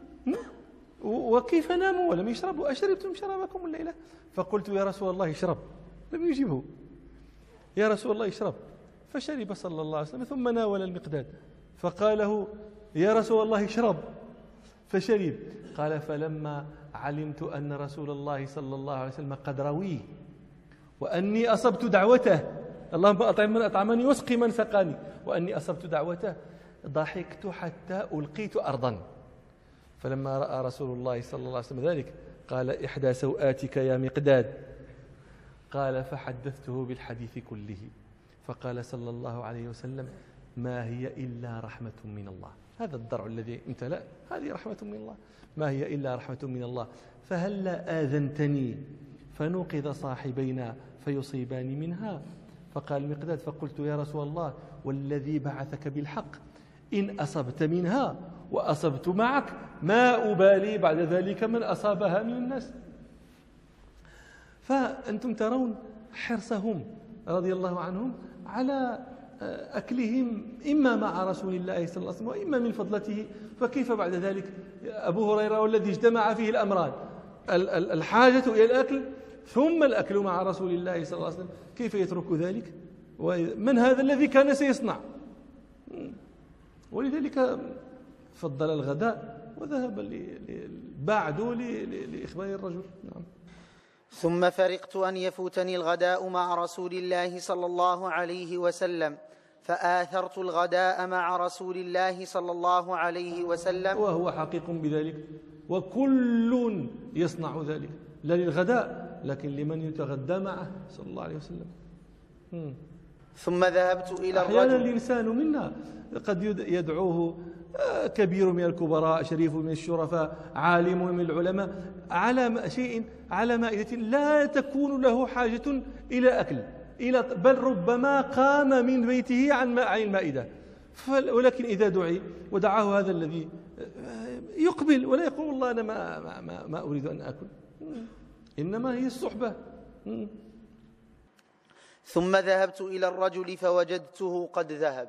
وكيف ناموا ولم يشربوا؟ أشربتم شرابكم الليلة؟ فقلت يا رسول الله اشرب، لم يجيبه. يا رسول الله اشرب، فشرب صلى الله عليه وسلم ثم ناول المقداد فقال له يا رسول الله اشرب، فشرب. قال فلما علمت أن رسول الله صلى الله عليه وسلم قد رويه وأني أصبت دعوته، اللهم أطعم من أطعمني واسقي من سقاني، وأني أصبت دعوته، ضحكت حتى ألقيت أرضا. فلما رأى رسول الله صلى الله عليه وسلم ذلك قال إحدى سوآتك يا مقداد. قال فحدثته بالحديث كله، فقال صلى الله عليه وسلم ما هي إلا رحمة من الله. هذا الضرع الذي امتلأ هذه رحمة من الله، ما هي إلا رحمة من الله، فهلا آذنتني فنوقظ صاحبينا فيصيبان منها؟ فقال المقداد فقلت يا رسول الله والذي بعثك بالحق إن أصبت منها وأصبت معك ما أبالي بعد ذلك من أصابها من الناس. فأنتم ترون حرصهم رضي الله عنهم على أكلهم إما مع رسول الله صلى الله عليه وسلم وإما من فضلته. فكيف بعد ذلك أبو هريرة والذي اجتمع فيه الأمران، الحاجة إلى الأكل ثم الأكل مع رسول الله صلى الله عليه وسلم، كيف يترك ذلك؟ ومن هذا الذي كان سيصنع؟ ولذلك فضل الغداء وذهب بعد لإخبار الرجل. نعم. ثم فرقت أن يفوتني الغداء مع رسول الله صلى الله عليه وسلم فآثرت الغداء مع رسول الله صلى الله عليه وسلم. وهو حقيق بذلك، وكل يصنع ذلك، لا للغداء لكن لمن يتغدى معه صلى الله عليه وسلم. ثم ذهبت إلى الرجل. أحيانا الإنسان منا قد يدعوه كبير من الكبراء، شريف من الشرفاء، عالم من العلماء على شيء على مائدة لا تكون له حاجة إلى أكل، بل ربما قام من بيته عن المائدة، ولكن إذا دعي ودعاه هذا الذي يقبل ولا يقول والله أنا ما أريد أن أكل، إنما هي الصحبة. ثم ذهبت إلى الرجل فوجدته قد ذهب.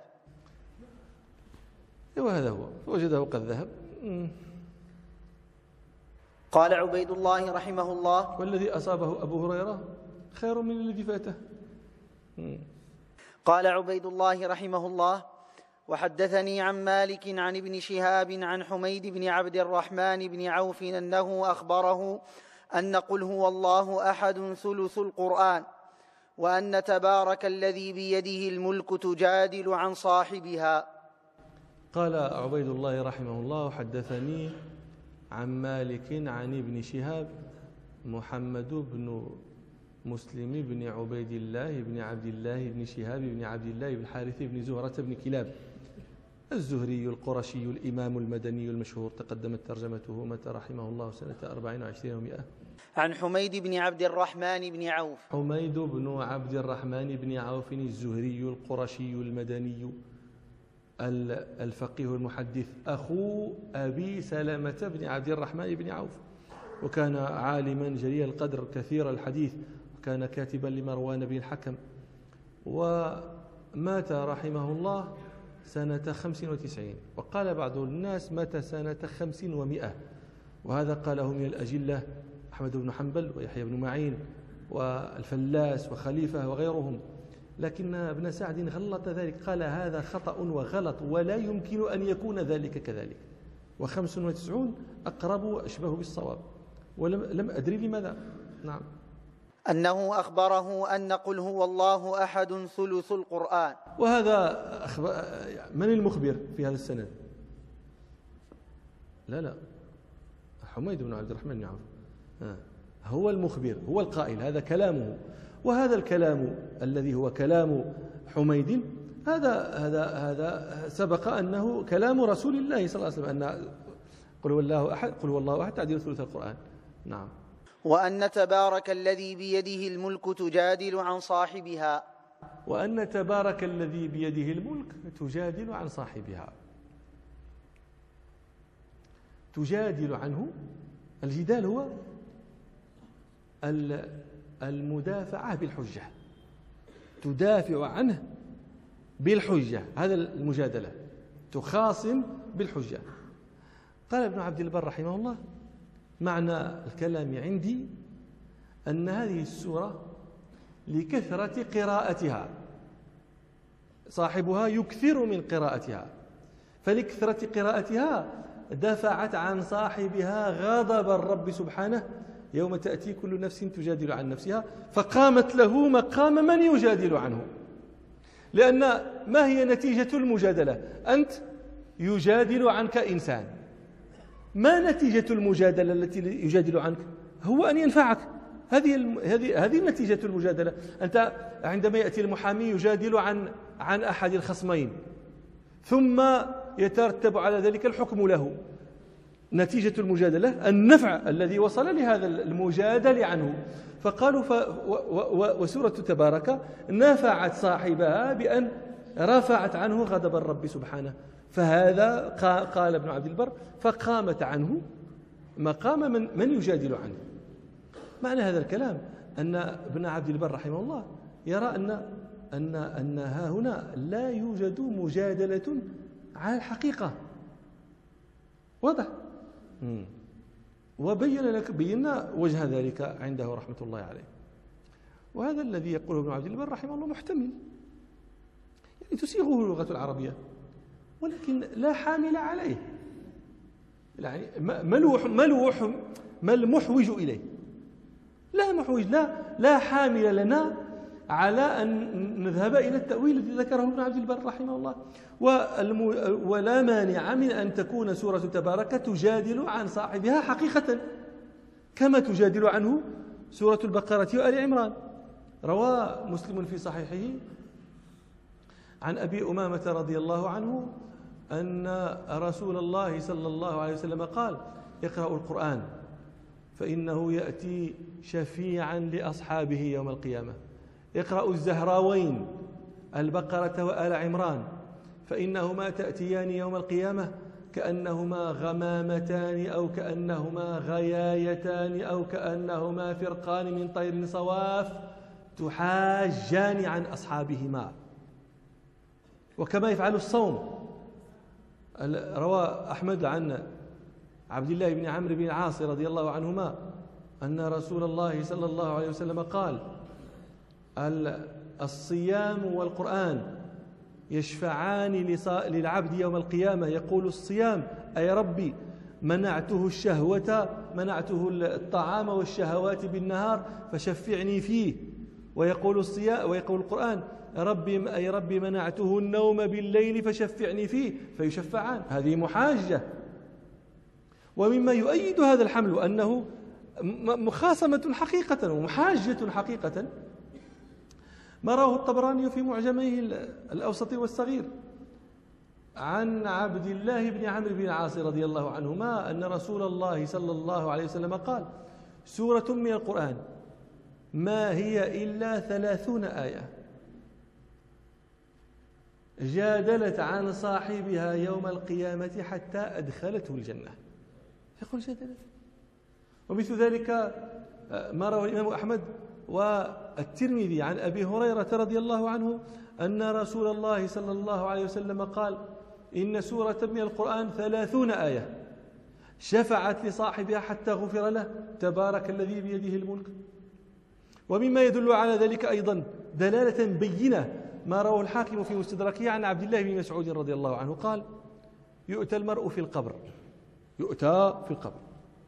وهذا هو، وجده قد ذهب. قال عبيد الله رحمه الله والذي أصابه أبو هريرة خير من الذي فاته. قال عبيد الله رحمه الله وحدثني عن مالك عن ابن شهاب عن حميد بن عبد الرحمن بن عوف أنه أخبره أن قل هو الله أحد ثلث القرآن، وأن تبارك الذي بيده الملك تجادل عن صاحبها. قال عبيد الله رحمه الله حدثني عن مالك عن ابن شهاب محمد بن مسلم بن عبيد الله بن عبد الله بن شهاب بن عبد الله بن حارث بن زهرة بن كلاب الزهري القرشي الإمام المدني المشهور، تقدمت ترجمته متى رحمه الله سنة 24 و100. عن حميد بن عبد الرحمن بن عوف. حميد بن عبد الرحمن بن عوف الزهري القرشي المدني الفقيه المحدث، أخو أبي سلمة بن عبد الرحمن بن عوف، وكان عالما جليل القدر كثير الحديث، وكان كاتبا لمروان بن الحكم، ومات رحمه الله سنة 95. وقال بعض الناس مات سنة 50 و100، وهذا قاله من الأجلة أحمد بن حنبل ويحيى بن معين والفلاس وخليفة وغيرهم، لكن ابن سعد غلط ذلك، قال هذا خطأ وغلط ولا يمكن أن يكون ذلك كذلك، و95 أقرب وأشبه بالصواب، ولم أدري لماذا. نعم. أنه أخبره أن قل هو الله أحد ثلث القرآن. وهذا من المخبر في هذا السند؟ لا حميد بن عبد الرحمن بن عوف هو المخبر، هو القائل، هذا كلامه. وهذا الكلام الذي هو كلام حميد هذا سبق أنه كلام رسول الله صلى الله عليه وسلم، أن قل هو الله أحد تعديل ثلث القرآن. نعم. وأن تبارك الذي بيده الملك تجادل عن صاحبها. وأن تبارك الذي بيده الملك تجادل عن صاحبها. تجادل عنه، الجدال هو المدافعة بالحجة، تدافع عنه بالحجة، هذا المجادلة، تخاصم بالحجة. قال ابن عبد البر رحمه الله: معنى الكلام عندي أن هذه السورة لكثرة قراءتها، صاحبها يكثر من قراءتها، فلكثرة قراءتها دفعت عن صاحبها غضب الرب سبحانه يوم تأتي كل نفس تجادل عن نفسها، فقامت له مقام من يجادل عنه. لأن ما هي نتيجة المجادلة؟ أنت يجادل عنك إنسان، ما نتيجة المجادلة التي يجادل عنك؟ هو أن ينفعك. هذه نتيجة المجادلة. أنت عندما يأتي المحامي يجادل عن أحد الخصمين، ثم يترتب على ذلك الحكم له، نتيجة المجادلة النفع الذي وصل لهذا المجادل عنه. فقالوا وسورة تبارك نفعت صاحبها بأن رفعت عنه غضب الرب سبحانه، فهذا قال ابن عبد البر فقامت عنه مقام من يجادل عنه. معنى هذا الكلام أن ابن عبد البر رحمه الله يرى أن ها هنا لا يوجد مجادلة على الحقيقة. واضح؟ بينا وجه ذلك عنده رحمة الله عليه. وهذا الذي يقوله ابن عبد البر رحمه الله محتمل، يعني تسيغه اللغة العربية، ولكن لا حامل عليه، يعني ما المحوج إليه؟ لا محوج، لا حامل لنا على أن نذهب إلى التأويل الذي ذكره ابن عبد البر رحمه الله. ولا مانع من أن تكون سورة تبارك تجادل عن صاحبها حقيقة، كما تجادل عنه سورة البقرة وآل عمران. روى مسلم في صحيحه عن أبي أمامة رضي الله عنه أن رسول الله صلى الله عليه وسلم قال: اقرأوا القرآن فإنه يأتي شفيعا لأصحابه يوم القيامة. اقرأوا الزهراوين البقرة وآل عمران فإنهما تأتيان يوم القيامة كأنهما غمامتان أو كأنهما غيايتان أو كأنهما فرقان من طير صواف تحاجان عن أصحابهما. وكما يفعل الصوم، روى أحمد عن عبد الله بن عمرو بن العاص رضي الله عنهما أن رسول الله صلى الله عليه وسلم قال: الصيام والقرآن يشفعان للعبد يوم القيامة. يقول الصيام: أي ربي منعته الطعام والشهوات بالنهار فشفعني فيه. ويقول القرآن: أي ربي منعته النوم بالليل فشفعني فيه، فيشفعان. هذه محاجة. ومما يؤيد هذا الحمل أنه مخاصمة حقيقة ومحاجة حقيقة ما رواه الطبراني في معجميه الأوسط والصغير عن عبد الله بن عمرو بن العاص رضي الله عنهما أن رسول الله صلى الله عليه وسلم قال: سورة من القرآن ما هي إلا 30 آية جادلت عن صاحبها يوم القيامة حتى أدخلته الجنة. يقول جادلت. ومثل ذلك ما روى الإمام أحمد والترمذي عن أبي هريرة رضي الله عنه أن رسول الله صلى الله عليه وسلم قال: إن سورة من القرآن 30 آية شفعت لصاحبها حتى غفر له، تبارك الذي بيده الملك. ومما يدل على ذلك أيضا دلالة بينة ما رواه الحاكم في مستدركه عن عبد الله بن مسعود رضي الله عنه قال: يؤتى المرء في القبر، يؤتى في القبر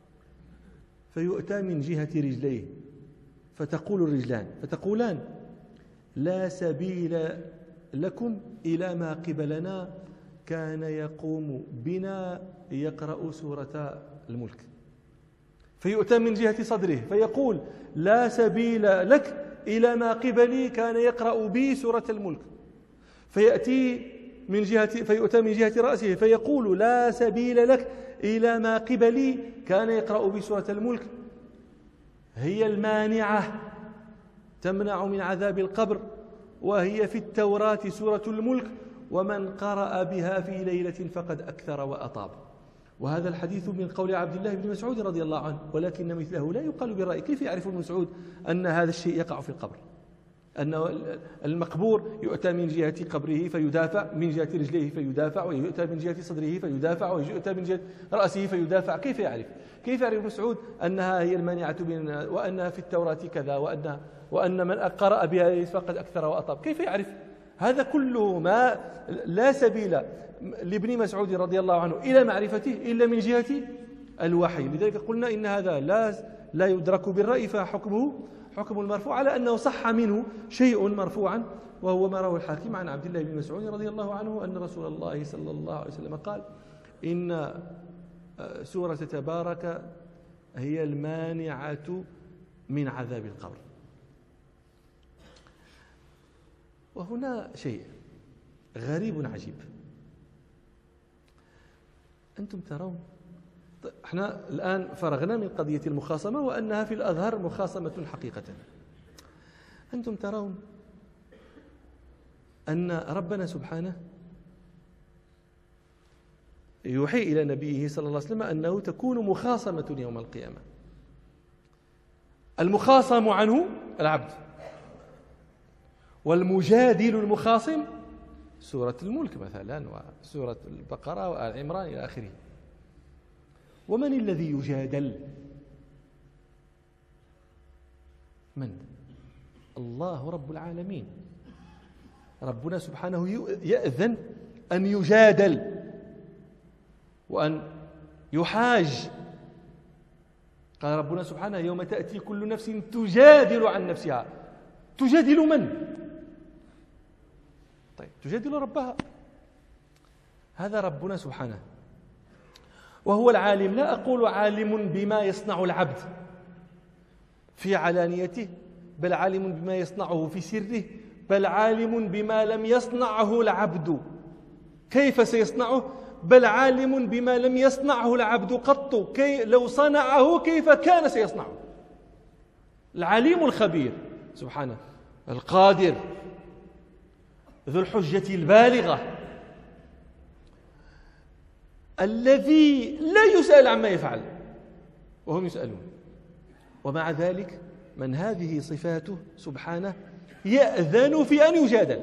فيؤتى من جهة رجليه، فتقول الرجلان فتقولان: لا سبيل لكم إلى ما قبلنا، كان يقوم بنا يقرأ سورة الملك. فيؤتى من جهة صدره فيقول: لا سبيل لك إلى ما قبلي، كان يقرأ بي سورة الملك. فيؤتى من جهة رأسه فيقول: لا سبيل لك إلى ما قبلي، كان يقرأ بي سورة الملك. هي المانعة تمنع من عذاب القبر، وهي في التوراة سورة الملك، ومن قرأ بها في ليلة فقد أكثر وأطاب. وهذا الحديث من قول عبد الله بن مسعود رضي الله عنه، ولكن مثله لا يقال بالرأي. كيف يعرف ابن مسعود أن هذا الشيء يقع في القبر؟ أن المقبور يؤتى من جهة قبره فيدافع، من جهة رجليه فيدافع، ويؤتى من جهة صدره فيدافع، ويؤتى من جهة رأسه فيدافع. كيف يعرف ابن مسعود أنها هي المانعة وأنها في التوراة كذا، وأن من قرأ بها فقد أكثر وأطاب؟ كيف يعرف؟ هذا كله ما لا سبيل لابن مسعود رضي الله عنه إلى معرفته إلا من جهة الوحي. لذلك قلنا إن هذا لا يدرك بالرأي، فحكمه حكم المرفوع، على أنه صح منه شيء مرفوعا، وهو ما رواه الحاكم عن عبد الله بن مسعود رضي الله عنه أن رسول الله صلى الله عليه وسلم قال: إن سورة تبارك هي المانعة من عذاب القبر. وهنا شيء غريب عجيب. أنتم ترون، احنا الآن فرغنا من قضية المخاصمة وأنها في الأظهر مخاصمة حقيقة. أنتم ترون أن ربنا سبحانه يوحي إلى نبيه صلى الله عليه وسلم أنه تكون مخاصمة يوم القيامة. المخاصم عنه العبد، والمجادل المخاصم سورة الملك مثلا، وسورة البقرة وآل عمران إلى آخره. ومن الذي يجادل؟ من؟ الله رب العالمين. ربنا سبحانه يأذن أن يجادل وأن يحاج. قال ربنا سبحانه: يوم تأتي كل نفس تجادل عن نفسها. تجادل من؟ طيب، تجادل ربها. هذا ربنا سبحانه، وهو العالم. لا أقول عالم بما يصنع العبد في علانيته، بل عالم بما يصنعه في سره، بل عالم بما لم يصنعه العبد كيف سيصنعه، بل عالم بما لم يصنعه العبد قط، لو صنعه كيف كان سيصنعه. العليم الخبير سبحانه، القادر، ذو الحجة البالغة، الذي لا يسأل عما يفعل وهم يسألون. ومع ذلك من هذه صفاته سبحانه يأذن في أن يجادل،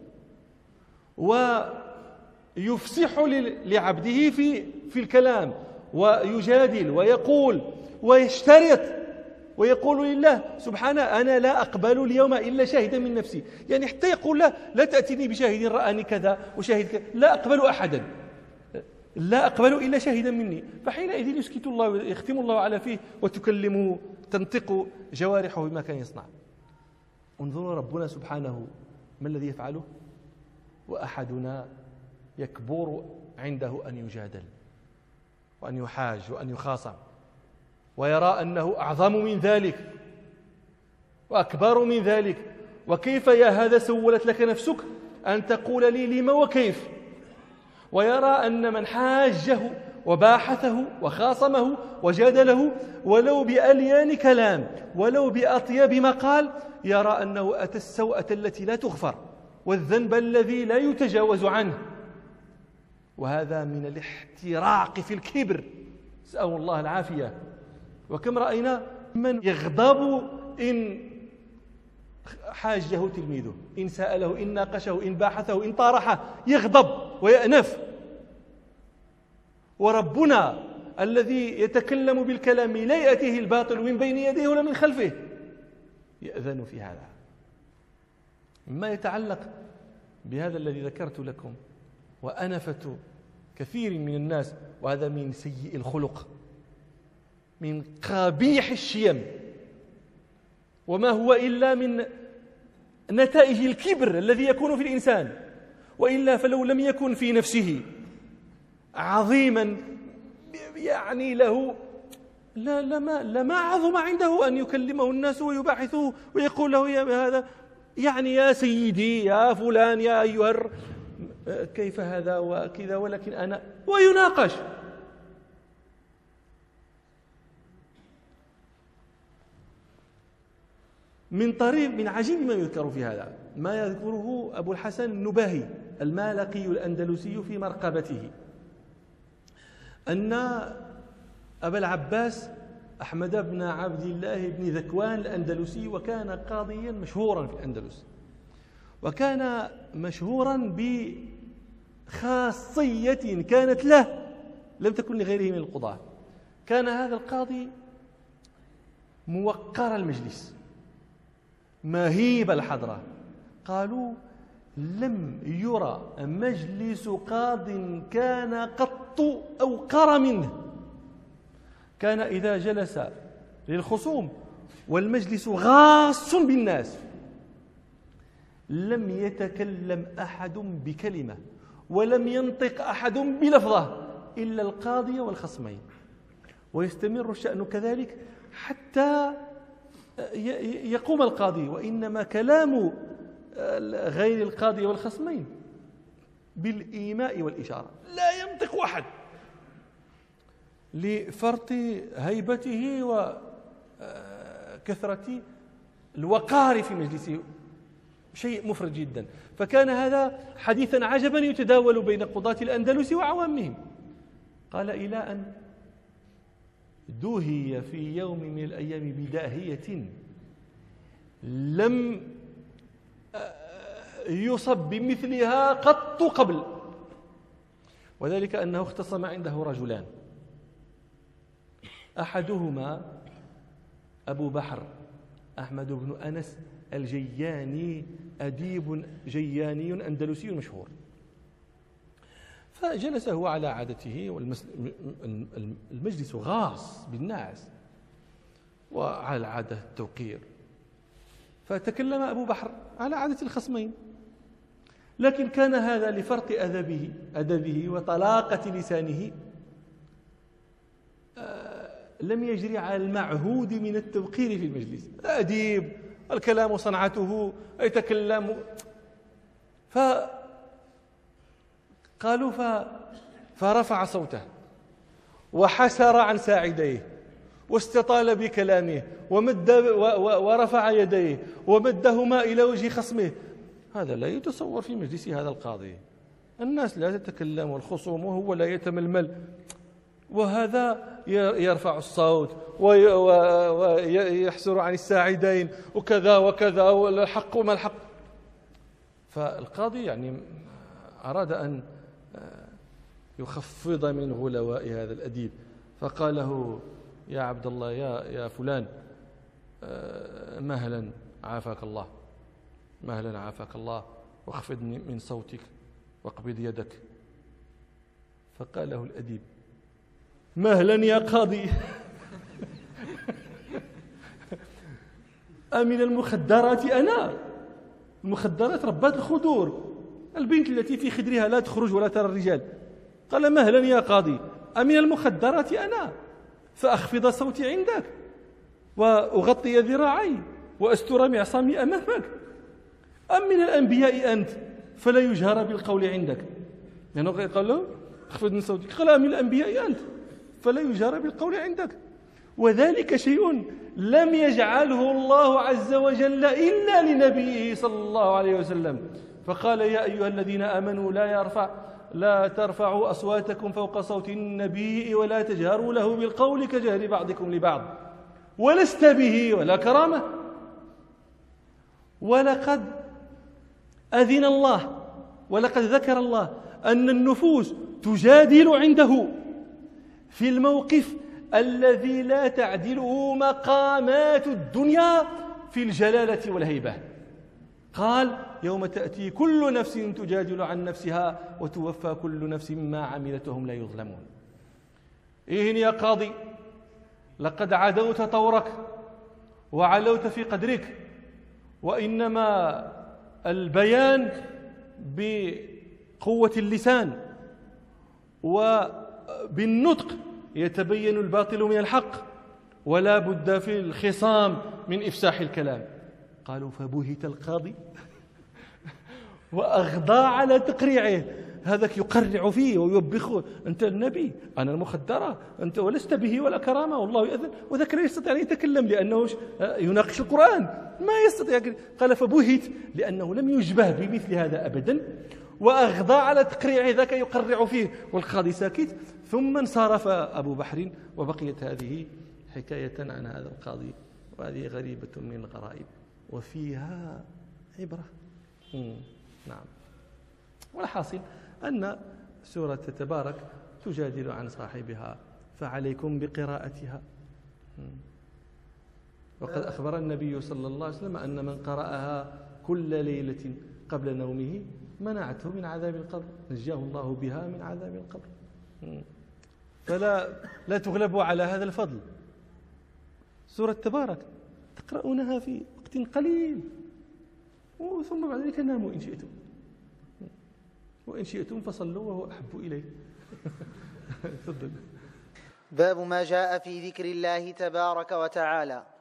ويفسح لعبده في الكلام، ويجادل ويقول ويشترط ويقول لله سبحانه: أنا لا أقبل اليوم إلا شاهدا من نفسي. يعني حتى يقول لا تأتيني بشاهد رآني كذا وشاهد كذا، لا أقبل أحدا، لا أقبل إلا شاهدا مني. فحينئذ يسكت الله، يختم الله على فيه، وتكلمه، تنطق جوارحه بما كان يصنع. انظروا ربنا سبحانه ما الذي يفعله. وأحدنا يكبر عنده أن يجادل وأن يحاج وأن يخاصم، ويرى أنه أعظم من ذلك وأكبر من ذلك. وكيف يا هذا سولت لك نفسك أن تقول لي لما وكيف؟ ويرى أن من حاجه وباحثه وخاصمه وجادله ولو بأليان كلام ولو بأطيب مقال، يرى أنه أتى السوءة التي لا تغفر والذنب الذي لا يتجاوز عنه. وهذا من الاحتراق في الكبر، نسأل الله العافية. وكم رأينا من يغضب إن حاجه تلميذه، إن سأله، إن ناقشه، إن باحثه، إن طارحه، يغضب ويأنف. وربنا الذي يتكلم بالكلام لا يأتيه الباطل من بين يديه ولا من خلفه، يأذن في هذا. مما يتعلق بهذا الذي ذكرت لكم وأنفة كثير من الناس، وهذا من سيء الخلق، من قبيح الشيم، وما هو إلا من نتائج الكبر الذي يكون في الإنسان، وإلا فلو لم يكن في نفسه عظيما يعني له لما عظم عنده أن يكلمه الناس ويباحثوه ويقول له يا هذا يعني يا سيدي يا فلان يا أيها كيف هذا وكذا، ولكن أنا ويناقش. من عجيب ما يذكر في هذا ما يذكره أبو الحسن النباهي المالقي الأندلسي في مرقبته، أن أبا العباس أحمد بن عبد الله بن ذكوان الأندلسي، وكان قاضيا مشهورا في الأندلس، وكان مشهورا بخاصية كانت له لم تكن لغيره من القضاة. كان هذا القاضي موقر المجلس مهيب الحضرة. قالوا لم يرى مجلس قاض كان قط أوقر منه. كان إذا جلس للخصوم والمجلس غاص بالناس لم يتكلم أحد بكلمة ولم ينطق أحد بلفظة إلا القاضي والخصمين، ويستمر الشأن كذلك حتى يقوم القاضي، وإنما كلام غير القاضي والخصمين بالإيماء والإشارة، لا ينطق أحد لفرط هيبته وكثرة الوقار في مجلسه، شيء مفرط جدا. فكان هذا حديثا عجبا يتداول بين قضاة الأندلس وعوامهم. قال إلى أن دهي في يوم من الأيام بداهية لم يصب بمثلها قط قبل، وذلك أنه اختصم عنده رجلان، أحدهما أبو بحر أحمد بن أنس الجياني، أديب جياني أندلسي مشهور. فجلس هو على عادته والمجلس غاص بالناس وعلى العادة التوقير، فتكلم أبو بحر على عادة الخصمين، لكن كان هذا لفرط أدبه وطلاقة لسانه لم يجري على المعهود من التوقير في المجلس. أديب، الكلام صنعته، يتكلم. قالوا فرفع صوته وحسر عن ساعديه واستطال بكلامه ورفع يديه ومدهما إلى وجه خصمه. هذا لا يتصور في مجلس هذا القاضي. الناس لا تتكلم والخصوم وهو لا يتململ، وهذا يرفع الصوت ويحسر عن الساعدين وكذا وكذا والحق وما الحق. فالقاضي يعني أراد أن يخفض من غلواء هذا الأديب، فقال له يا عبد الله يا فلان مهلا عافاك الله، مهلا عافاك الله، واخفض من صوتك واقبض يدك. فقال له الأديب مهلا يا قاضي أمن المخدرات أنا؟ المخدرات ربات الخدور، البنت التي في خدرها لا تخرج ولا ترى الرجال. قال مهلا يا قاضي أمن المخدرات أنا فأخفض صوتي عندك وأغطي ذراعي وأستر معصمي أمامك، أم من الأنبياء أنت فلا يجهر بالقول عندك؟ يعني قال له اخفض من صوتك، قال من الأنبياء أنت فلا يجهر بالقول عندك. وذلك شيء لم يجعله الله عز وجل إلا لنبيه صلى الله عليه وسلم. فقال يا أيها الذين آمنوا لا ترفعوا أصواتكم فوق صوت النبي ولا تجهروا له بالقول كجهر بعضكم لبعض ولست به ولا كرامة. ولقد أذن الله ولقد ذكر الله أن النفوس تجادل عنده في الموقف الذي لا تعدله مقامات الدنيا في الجلالة والهيبة. قال يوم تأتي كل نفس تجادل عن نفسها وتوفى كل نفس ما عملت وهم لا يظلمون. إيه يا قاضي، لقد عدوت طورك وعلوت في قدرك، وإنما البيان بقوة اللسان وبالنطق يتبين الباطل من الحق، ولا بد في الخصام من إفساح الكلام. قالوا فبهت القاضي وأغضى على تقريعه. هذاك يقرع فيه ويوبخه: أنت النبي، أنا المخدرة، أنت ولست به ولا كرامة، والله يأذن. وذاك لا يستطيع أن يتكلم لأنه يناقش القرآن، ما يستطيع. قال فبهت لأنه لم يشبه بمثل هذا أبدا، وأغضى على تقريعه، ذاك يقرع فيه والقاضي ساكت. ثم انصرف أبو بحر، وبقيت هذه حكاية عن هذا القاضي، وهذه غريبة من الغرائب وفيها عبرة. نعم. والحاصل أن سورة تبارك تجادل عن صاحبها، فعليكم بقراءتها. وقد أخبر النبي صلى الله عليه وسلم أن من قرأها كل ليلة قبل نومه منعته من عذاب القبر، نجاه الله بها من عذاب القبر. فلا تغلبوا على هذا الفضل. سورة تبارك تقرؤونها في وقت قليل، ثم بعد ذلك ناموا إن شئتم، وإن شئتم فصلوا وهو أحب إليه. تفضل. باب ما جاء في ذكر الله تبارك وتعالى.